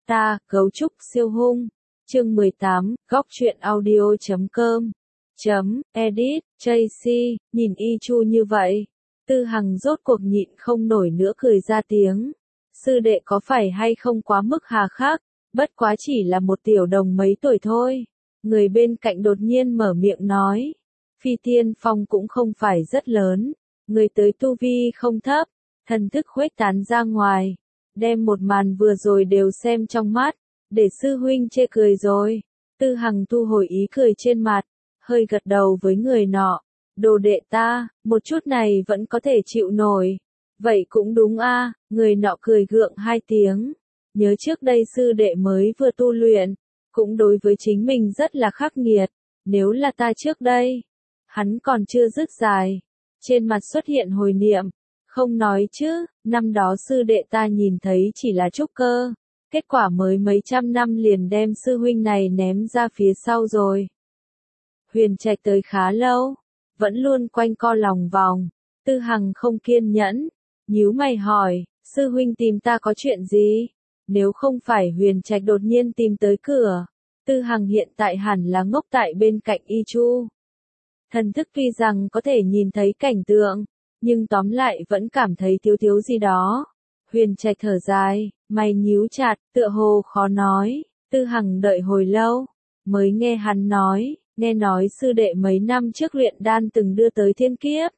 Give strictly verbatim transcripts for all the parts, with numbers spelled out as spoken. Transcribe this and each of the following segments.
Ta, cấu trúc siêu hung. Chương mười tám, góc truyện audio chấm com. Chấm, edit, Tracy, nhìn y chu như vậy. Tư Hằng rốt cuộc nhịn không nổi nữa cười ra tiếng. Sư đệ có phải hay không quá mức hà khắc, bất quá chỉ là một tiểu đồng mấy tuổi thôi. Người bên cạnh đột nhiên mở miệng nói. Phi tiên phong cũng không phải rất lớn. Người tới tu vi không thấp, thần thức khuếch tán ra ngoài. Đem một màn vừa rồi đều xem trong mắt, để sư huynh chê cười rồi. Tư Hằng thu hồi ý cười trên mặt, hơi gật đầu với người nọ. Đồ đệ ta, một chút này vẫn có thể chịu nổi. Vậy cũng đúng a, người nọ cười gượng hai tiếng. Nhớ trước đây sư đệ mới vừa tu luyện, cũng đối với chính mình rất là khắc nghiệt. Nếu là ta trước đây, hắn còn chưa dứt dài. Trên mặt xuất hiện hồi niệm. Không nói chứ, năm đó sư đệ ta nhìn thấy chỉ là trúc cơ. Kết quả mới mấy trăm năm liền đem sư huynh này ném ra phía sau rồi. Huyền Trạch tới khá lâu, vẫn luôn quanh co lòng vòng. Tư Hằng không kiên nhẫn, nhíu mày hỏi, sư huynh tìm ta có chuyện gì? Nếu không phải Huyền Trạch đột nhiên tìm tới cửa, Tư Hằng hiện tại hẳn là ngốc tại bên cạnh y chu. Thần thức tuy rằng có thể nhìn thấy cảnh tượng, nhưng tóm lại vẫn cảm thấy thiếu thiếu gì đó. Huyền Trạch thở dài, mày nhíu chặt, tựa hồ khó nói. Tư Hằng đợi hồi lâu, mới nghe hắn nói, nghe nói sư đệ mấy năm trước luyện đan từng đưa tới thiên kiếp.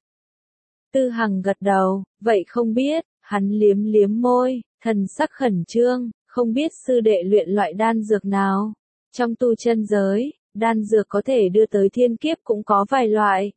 Tư Hằng gật đầu, vậy không biết, hắn liếm liếm môi, thần sắc khẩn trương, không biết sư đệ luyện loại đan dược nào. Trong tu chân giới, đan dược có thể đưa tới thiên kiếp cũng có vài loại.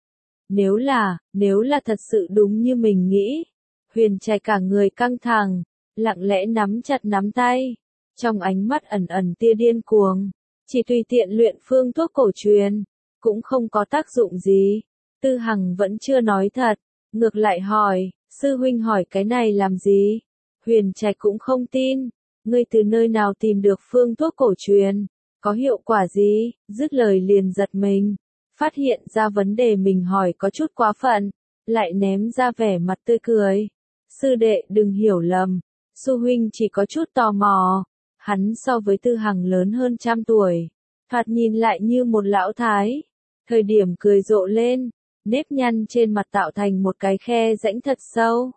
Nếu là, nếu là thật sự đúng như mình nghĩ. Huyền Trạch cả người căng thẳng, lặng lẽ nắm chặt nắm tay, trong ánh mắt ẩn ẩn tia điên cuồng, chỉ tùy tiện luyện phương thuốc cổ truyền, cũng không có tác dụng gì. Tư Hằng vẫn chưa nói thật, ngược lại hỏi, sư huynh hỏi cái này làm gì? Huyền Trạch cũng không tin, ngươi từ nơi nào tìm được phương thuốc cổ truyền, có hiệu quả gì? Dứt lời liền giật mình, phát hiện ra vấn đề mình hỏi có chút quá phận, lại ném ra vẻ mặt tươi cười. Sư đệ đừng hiểu lầm, sư huynh chỉ có chút tò mò. Hắn so với Tư Hằng lớn hơn trăm tuổi, thoạt nhìn lại như một lão thái. Thời điểm cười rộ lên, nếp nhăn trên mặt tạo thành một cái khe rãnh thật sâu,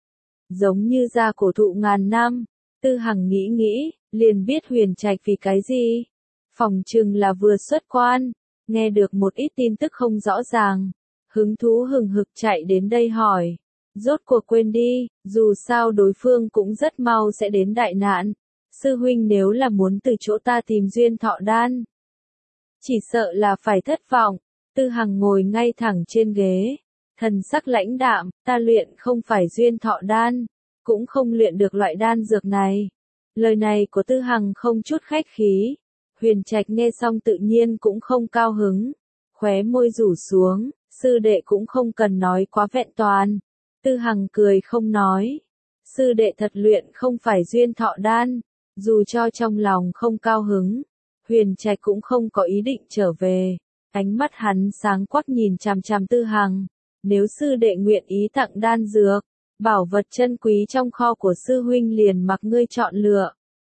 giống như da cổ thụ ngàn năm. Tư Hằng nghĩ nghĩ, liền biết Huyền Trạch vì cái gì. Phòng chừng là vừa xuất quan, nghe được một ít tin tức không rõ ràng, hứng thú hừng hực chạy đến đây hỏi. Rốt cuộc quên đi, dù sao đối phương cũng rất mau sẽ đến đại nạn. Sư huynh nếu là muốn từ chỗ ta tìm duyên thọ đan, chỉ sợ là phải thất vọng. Tư Hằng ngồi ngay thẳng trên ghế, thần sắc lãnh đạm, ta luyện không phải duyên thọ đan, cũng không luyện được loại đan dược này. Lời này của Tư Hằng không chút khách khí. Huyền Trạch nghe xong tự nhiên cũng không cao hứng, khóe môi rủ xuống, sư đệ cũng không cần nói quá vẹn toàn. Tư Hằng cười không nói, sư đệ thật luyện không phải duyên thọ đan, dù cho trong lòng không cao hứng, Huyền Trạch cũng không có ý định trở về. Ánh mắt hắn sáng quắc nhìn chằm chằm Tư Hằng, nếu sư đệ nguyện ý tặng đan dược, bảo vật chân quý trong kho của sư huynh liền mặc ngươi chọn lựa.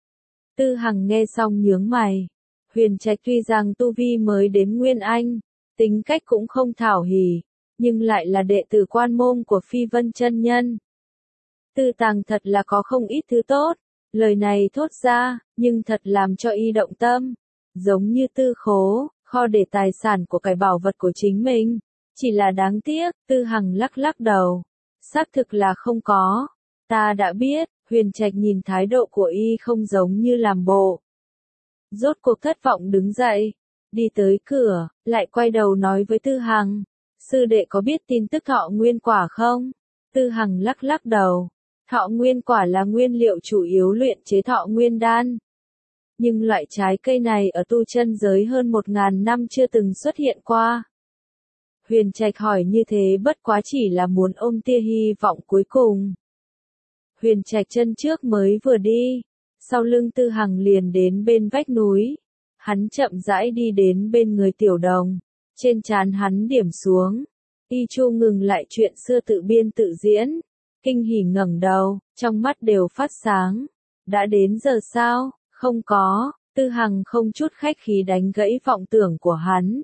Tư Hằng nghe xong nhướng mày. Huyền Trạch tuy rằng tu vi mới đến Nguyên Anh, tính cách cũng không thảo hỉ, nhưng lại là đệ tử quan môn của Phi Vân chân nhân. Tư Tàng thật là có không ít thứ tốt, lời này thốt ra, nhưng thật làm cho y động tâm. Giống như tư khố, kho để tài sản của cải bảo vật của chính mình, chỉ là đáng tiếc. Tư Hằng lắc lắc đầu, xác thực là không có. Ta đã biết. Huyền Trạch nhìn thái độ của y không giống như làm bộ. Rốt cuộc thất vọng đứng dậy, đi tới cửa, lại quay đầu nói với Tư Hằng, sư đệ có biết tin tức thọ nguyên quả không? Tư Hằng lắc lắc đầu, thọ nguyên quả là nguyên liệu chủ yếu luyện chế thọ nguyên đan. Nhưng loại trái cây này ở tu chân giới hơn một ngàn năm chưa từng xuất hiện qua. Huyền Trạch hỏi như thế bất quá chỉ là muốn ôm tia hy vọng cuối cùng. Huyền Trạch chân trước mới vừa đi, sau lưng Tư Hằng liền đến bên vách núi. Hắn chậm rãi đi đến bên người Tiểu Đồng, trên trán hắn điểm xuống. Y Chu ngừng lại chuyện xưa tự biên tự diễn, kinh hỉ ngẩng đầu, trong mắt đều phát sáng. đã đến giờ sao? Không có, Tư Hằng không chút khách khí đánh gãy vọng tưởng của hắn.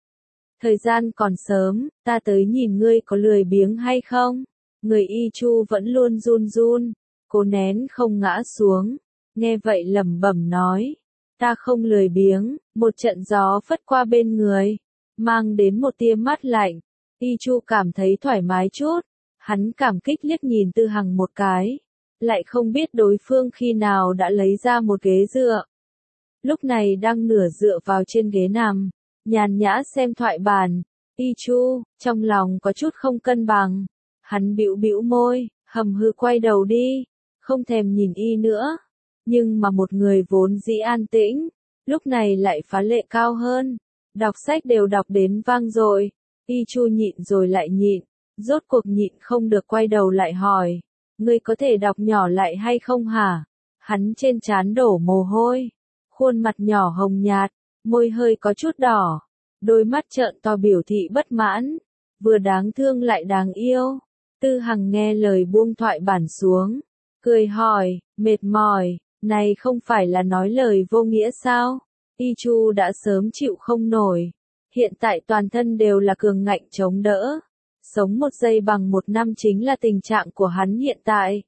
Thời gian còn sớm, ta tới nhìn ngươi có lười biếng hay không? Người Y Chu vẫn luôn run run, cố nén không ngã xuống, nghe vậy lẩm bẩm nói, ta không lười biếng, một trận gió phất qua bên người, mang đến một tia mát lạnh, Y Chu cảm thấy thoải mái chút, hắn cảm kích liếc nhìn Tư Hằng một cái, lại không biết đối phương khi nào đã lấy ra một ghế dựa. Lúc này đang nửa dựa vào trên ghế nằm, nhàn nhã xem thoại bản, Y Chu, trong lòng có chút không cân bằng, hắn bĩu bĩu môi, hầm hừ quay đầu đi, không thèm nhìn Y nữa, nhưng mà một người vốn dĩ an tĩnh, lúc này lại phá lệ cao hơn, đọc sách đều đọc đến vang rồi, Y Chu nhịn rồi lại nhịn, rốt cuộc nhịn không được quay đầu lại hỏi, ngươi có thể đọc nhỏ lại hay không hả? Hắn trên trán đổ mồ hôi, khuôn mặt nhỏ hồng nhạt, môi hơi có chút đỏ, đôi mắt trợn to biểu thị bất mãn, vừa đáng thương lại đáng yêu. Tư Hằng nghe lời buông thoại bản xuống, cười hỏi, mệt mỏi, này không phải là nói lời vô nghĩa sao? Y Chu đã sớm chịu không nổi, hiện tại toàn thân đều là cường ngạnh chống đỡ. Sống một giây bằng một năm chính là tình trạng của hắn hiện tại.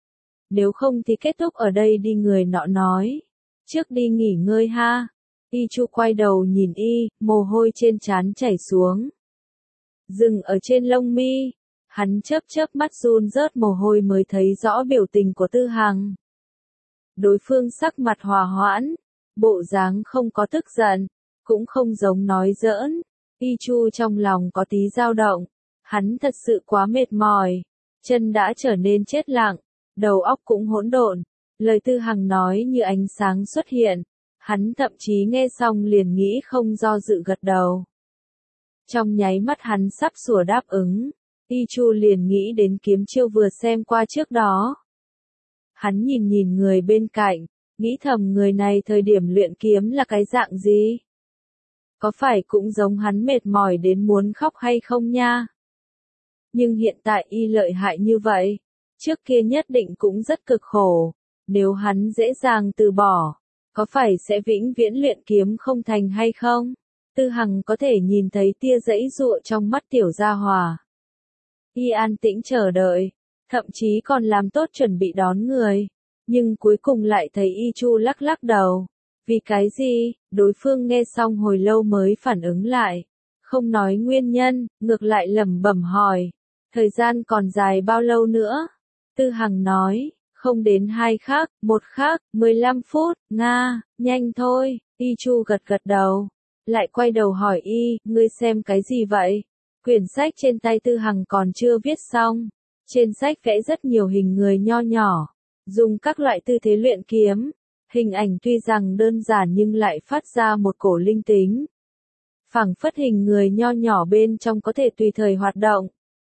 Nếu không thì kết thúc ở đây đi, người nọ nói. Trước đi nghỉ ngơi ha. Y Chu quay đầu nhìn Y, mồ hôi trên trán chảy xuống. Dừng ở trên lông mi. Hắn chớp chớp mắt run rớt mồ hôi mới thấy rõ biểu tình của Tư Hằng. Đối phương sắc mặt hòa hoãn, bộ dáng không có tức giận, cũng không giống nói giỡn. Y Chu trong lòng có tí dao động. Hắn thật sự quá mệt mỏi, chân đã trở nên chết lặng, đầu óc cũng hỗn độn, lời Tư Hằng nói như ánh sáng xuất hiện, hắn thậm chí nghe xong liền nghĩ không do dự gật đầu. Trong nháy mắt hắn sắp sủa đáp ứng, Y Chu liền nghĩ đến kiếm chiêu vừa xem qua trước đó. Hắn nhìn nhìn người bên cạnh, nghĩ thầm người này thời điểm luyện kiếm là cái dạng gì? Có phải cũng giống hắn mệt mỏi đến muốn khóc hay không nha? Nhưng hiện tại Y lợi hại như vậy, trước kia nhất định cũng rất cực khổ, nếu hắn dễ dàng từ bỏ, có phải sẽ vĩnh viễn luyện kiếm không thành hay không? Tư Hằng có thể nhìn thấy tia giãy giụa trong mắt tiểu gia hòa. Y an tĩnh chờ đợi, thậm chí còn làm tốt chuẩn bị đón người, nhưng cuối cùng lại thấy Y Chu lắc lắc đầu. Vì cái gì? Đối phương nghe xong hồi lâu mới phản ứng lại, không nói nguyên nhân, ngược lại lẩm bẩm hỏi. Thời gian còn dài bao lâu nữa? Tư Hằng nói, không đến hai khắc, một khắc, mười lăm phút, Nga, nhanh thôi, Y Chu gật gật đầu, lại quay đầu hỏi Y, ngươi xem cái gì vậy? Quyển sách trên tay Tư Hằng còn chưa viết xong, trên sách vẽ rất nhiều hình người nho nhỏ, dùng các loại tư thế luyện kiếm, hình ảnh tuy rằng đơn giản nhưng lại phát ra một cổ linh tính. Phảng phất hình người nho nhỏ bên trong có thể tùy thời hoạt động.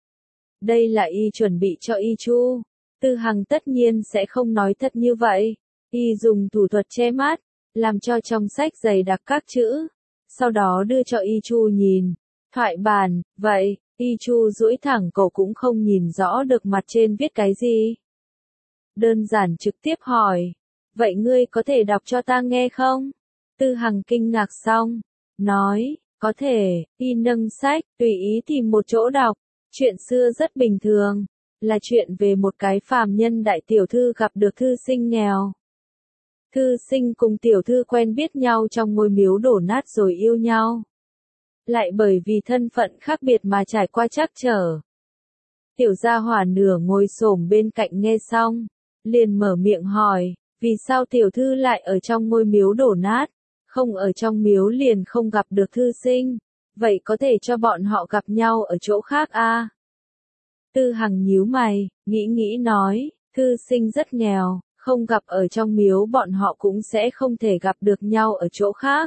Đây là Y chuẩn bị cho Y Chu. Tư Hằng tất nhiên sẽ không nói thật như vậy. Y dùng thủ thuật che mắt, làm cho trong sách dày đặc các chữ, sau đó đưa cho Y Chu nhìn. Thoại bản, vậy, Y Chu duỗi thẳng cổ cũng không nhìn rõ được mặt trên viết cái gì. Đơn giản trực tiếp hỏi, vậy ngươi có thể đọc cho ta nghe không? Tư Hằng kinh ngạc xong, nói, có thể. Y nâng sách, tùy ý tìm một chỗ đọc. Chuyện xưa rất bình thường, là chuyện về một cái phàm nhân đại tiểu thư gặp được thư sinh nghèo. Thư sinh cùng tiểu thư quen biết nhau trong ngôi miếu đổ nát rồi yêu nhau. Lại bởi vì thân phận khác biệt mà trải qua trắc trở. Tiểu gia hỏa nửa ngồi xổm bên cạnh nghe xong, liền mở miệng hỏi, vì sao tiểu thư lại ở trong ngôi miếu đổ nát, không ở trong miếu liền không gặp được thư sinh. Vậy có thể cho bọn họ gặp nhau ở chỗ khác a? À? Tư Hằng nhíu mày, nghĩ nghĩ nói, thư sinh rất nghèo, không gặp ở trong miếu bọn họ cũng sẽ không thể gặp được nhau ở chỗ khác.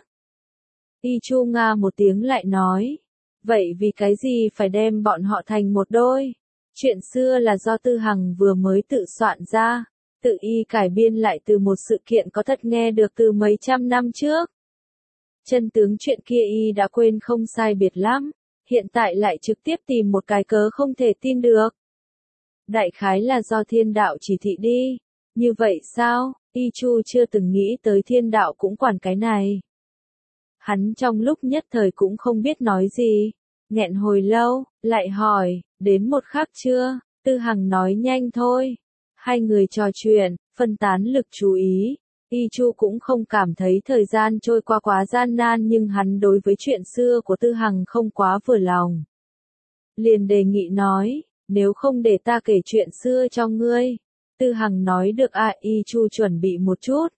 Y Chu nga một tiếng lại nói, vậy vì cái gì phải đem bọn họ thành một đôi? Chuyện xưa là do Tư Hằng vừa mới tự soạn ra, tự Y cải biên lại từ một sự kiện có thật nghe được từ mấy trăm năm trước. Chân tướng chuyện kia Y đã quên không sai biệt lắm, hiện tại lại trực tiếp tìm một cái cớ không thể tin được. Đại khái là do thiên đạo chỉ thị đi, Như vậy sao? Y Chu chưa từng nghĩ tới thiên đạo cũng quản cái này. Hắn trong lúc nhất thời cũng không biết nói gì. Nghẹn hồi lâu, lại hỏi, đến một khắc chưa? Tư Hằng nói nhanh thôi. Hai người trò chuyện, phân tán lực chú ý. Y Chu cũng không cảm thấy thời gian trôi qua quá gian nan nhưng hắn đối với chuyện xưa của Tư Hằng không quá vừa lòng. Liền đề nghị nói, nếu không để ta kể chuyện xưa cho ngươi. Tư Hằng nói được à, Y Chu chuẩn bị một chút.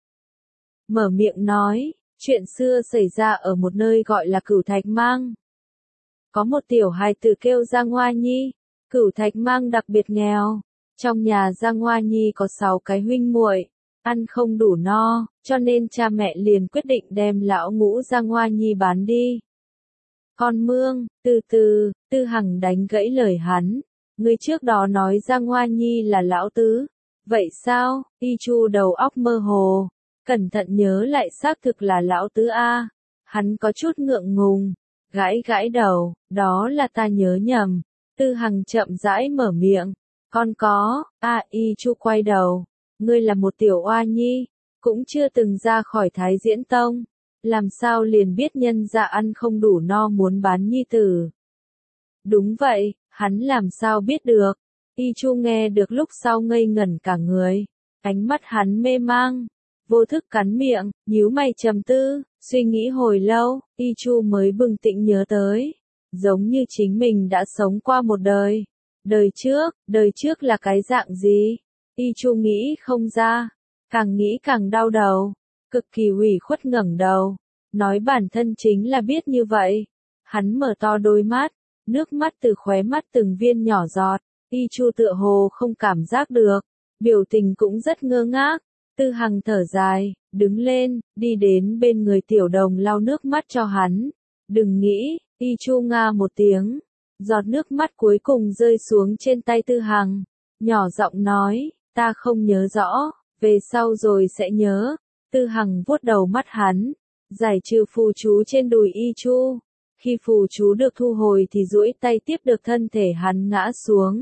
Mở miệng nói, chuyện xưa xảy ra ở một nơi gọi là Cửu Thạch Mang. Có một tiểu hài tử kêu Giang Hoa Nhi, Cửu Thạch Mang đặc biệt nghèo. Trong nhà Giang Hoa Nhi có sáu cái huynh muội, ăn không đủ no, cho nên cha mẹ liền quyết định đem lão ngũ Giang Hoa Nhi bán đi. Con Mương, từ từ, Tư Hằng đánh gãy lời hắn. Người trước đó nói Giang Hoa Nhi là lão tứ. Vậy sao? Y Chu đầu óc mơ hồ. Cẩn thận nhớ lại xác thực là lão tứ A. Hắn có chút ngượng ngùng. Gãi gãi đầu, đó là ta nhớ nhầm. Tư Hằng chậm rãi mở miệng. Con có, A Y Chu quay đầu. Ngươi là một tiểu oa nhi. Cũng chưa từng ra khỏi Thái Diễn Tông. Làm sao liền biết nhân gia ăn không đủ no muốn bán nhi tử. Đúng vậy, hắn làm sao biết được. Y Chu nghe được lúc sau ngây ngẩn cả người. Ánh mắt hắn mê mang. Vô thức cắn miệng, nhíu mày trầm tư, suy nghĩ hồi lâu, Y Chu mới bừng tỉnh nhớ tới. Giống như chính mình đã sống qua một đời. Đời trước, đời trước là cái dạng gì? Y Chu nghĩ không ra. Càng nghĩ càng đau đầu. Cực kỳ ủy khuất ngẩng đầu. Nói bản thân chính là biết như vậy. Hắn mở to đôi mắt. Nước mắt từ khóe mắt từng viên nhỏ giọt. Y Chu tựa hồ không cảm giác được. Biểu tình cũng rất ngơ ngác. Tư Hằng thở dài, đứng lên, đi đến bên người Tiểu Đồng lau nước mắt cho hắn. Đừng nghĩ, Y Chu nga một tiếng. Giọt nước mắt cuối cùng rơi xuống trên tay Tư Hằng. Nhỏ giọng nói, ta không nhớ rõ, về sau rồi sẽ nhớ. Tư Hằng vuốt đầu mắt hắn, giải trừ phù chú trên đùi Y Chu. Khi phù chú được thu hồi thì duỗi tay tiếp được thân thể hắn ngã xuống.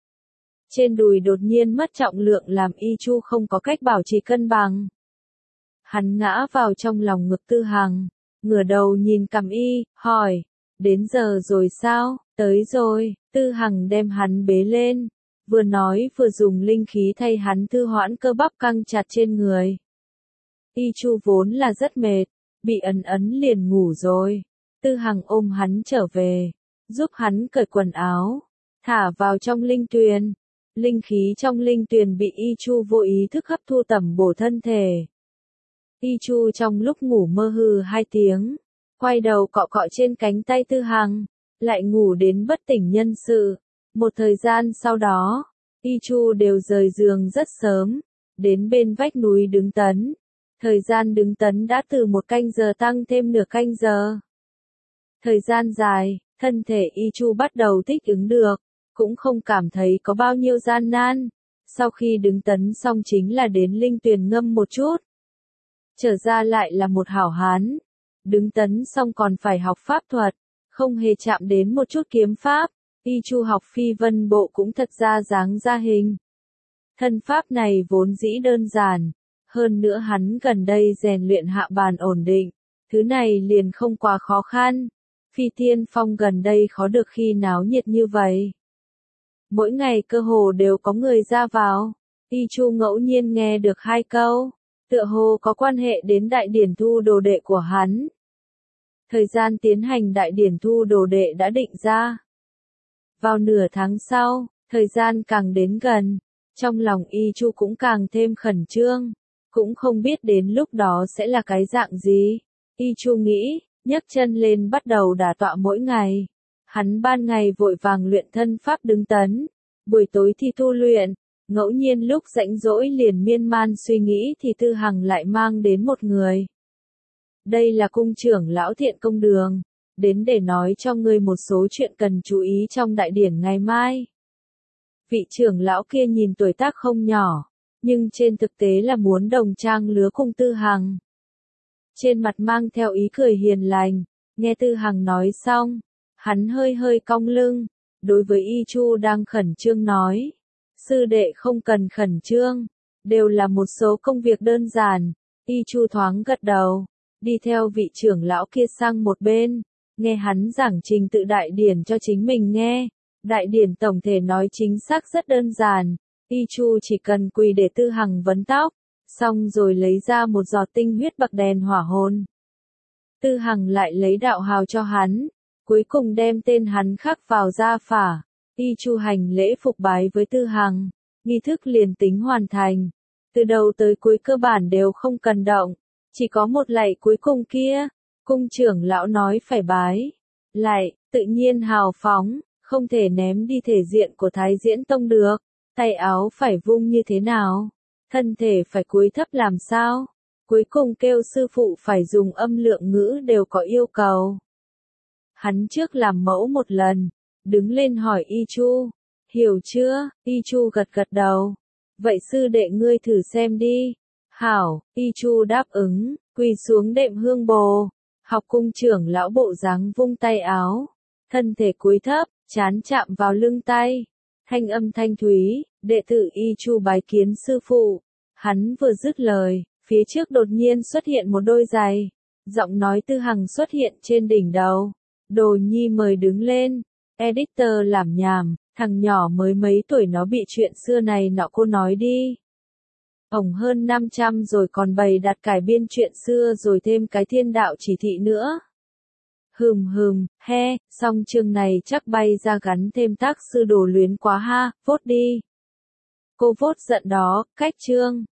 Trên đùi đột nhiên mất trọng lượng làm Y Chu không có cách bảo trì cân bằng. Hắn ngã vào trong lòng ngực Tư Hằng, ngửa đầu nhìn cằm Y, hỏi, đến giờ rồi sao? Tới rồi. Tư Hằng đem hắn bế lên, vừa nói vừa dùng linh khí thay hắn thư hoãn cơ bắp căng chặt trên người. Y Chu vốn là rất mệt, bị ấn ấn liền ngủ rồi. Tư Hằng ôm hắn trở về, giúp hắn cởi quần áo, thả vào trong linh tuyền. Linh khí trong linh tuyền bị Y Chu vô ý thức hấp thu tẩm bổ thân thể. Y Chu trong lúc ngủ mơ hừ hai tiếng, quay đầu cọ cọ trên cánh tay Tư Hằng, lại ngủ đến bất tỉnh nhân sự. Một thời gian sau đó, Y Chu đều rời giường rất sớm, đến bên vách núi đứng tấn. Thời gian đứng tấn đã từ một canh giờ tăng thêm nửa canh giờ. Thời gian dài, thân thể Y Chu bắt đầu thích ứng được, cũng không cảm thấy có bao nhiêu gian nan. Sau khi đứng tấn xong chính là đến linh tuyền ngâm một chút. Trở ra lại là một hảo hán. Đứng tấn xong còn phải học pháp thuật, không hề chạm đến một chút kiếm pháp. Y Chu học phi vân bộ cũng thật ra dáng ra hình. Thân pháp này vốn dĩ đơn giản, hơn nữa hắn gần đây rèn luyện hạ bàn ổn định, thứ này liền không quá khó khăn. Phi Tiên Phong gần đây khó được khi náo nhiệt như vậy. Mỗi ngày cơ hồ đều có người ra vào. Y Chu ngẫu nhiên nghe được hai câu, tựa hồ có quan hệ đến đại điển thu đồ đệ của hắn. Thời gian tiến hành đại điển thu đồ đệ đã định ra. Vào nửa tháng sau, thời gian càng đến gần, trong lòng Y Chu cũng càng thêm khẩn trương, cũng không biết đến lúc đó sẽ là cái dạng gì. Y Chu nghĩ, nhấc chân lên bắt đầu đả tọa mỗi ngày. Hắn ban ngày vội vàng luyện thân pháp đứng tấn, buổi tối thì tu luyện, ngẫu nhiên lúc rảnh rỗi liền miên man suy nghĩ thì Tư Hằng lại mang đến một người. Đây là cung trưởng lão Thiện Công Đường, đến để nói cho ngươi một số chuyện cần chú ý trong đại điển ngày mai. Vị trưởng lão kia nhìn tuổi tác không nhỏ, nhưng trên thực tế là muốn đồng trang lứa cùng Tư Hằng. Trên mặt mang theo ý cười hiền lành, nghe Tư Hằng nói xong, hắn hơi hơi cong lưng, đối với Y Chu đang khẩn trương nói, sư đệ không cần khẩn trương, đều là một số công việc đơn giản. Y Chu thoáng gật đầu, đi theo vị trưởng lão kia sang một bên, nghe hắn giảng trình tự đại điển cho chính mình nghe. Đại điển tổng thể nói chính xác rất đơn giản, Y Chu chỉ cần quỳ để Tư Hằng vấn tóc, xong rồi lấy ra một giọt tinh huyết bậc đèn hỏa hồn. Tư Hằng lại lấy đạo hào cho hắn, cuối cùng đem tên hắn khắc vào gia phả. Y Chu hành lễ phục bái với Tư Hằng, nghi thức liền tính hoàn thành. Từ đầu tới cuối cơ bản đều không cần động, chỉ có một lạy cuối cùng kia, cung trưởng lão nói phải bái. Lạy, tự nhiên hào phóng, không thể ném đi thể diện của Thái Diễn Tông được. Tay áo phải vung như thế nào? Thân thể phải cúi thấp làm sao? Cuối cùng kêu sư phụ phải dùng âm lượng ngữ đều có yêu cầu. Hắn trước làm mẫu một lần, đứng lên hỏi Y Chu, hiểu chưa? Y Chu gật gật đầu. Vậy sư đệ ngươi thử xem đi. Hảo, Y Chu đáp ứng, quỳ xuống đệm hương bồ, học cung trưởng lão bộ dáng vung tay áo, thân thể cúi thấp, trán chạm vào lưng tay. Thanh âm thanh thúy, đệ tử Y Chu bái kiến sư phụ. Hắn vừa dứt lời, phía trước đột nhiên xuất hiện một đôi giày. Giọng nói Tư Hằng xuất hiện trên đỉnh đầu. Đồ nhi mời đứng lên. Editor làm nhảm, thằng nhỏ mới mấy tuổi nó bị chuyện xưa này nọ cô nói đi. Ổng hơn năm trăm rồi còn bày đặt cải biên chuyện xưa rồi thêm cái thiên đạo chỉ thị nữa. Hừm hừm, he, xong chương này chắc bay ra gắn thêm tác sư đồ luyến quá ha, vote đi. Cô vote giận đó, cách chương.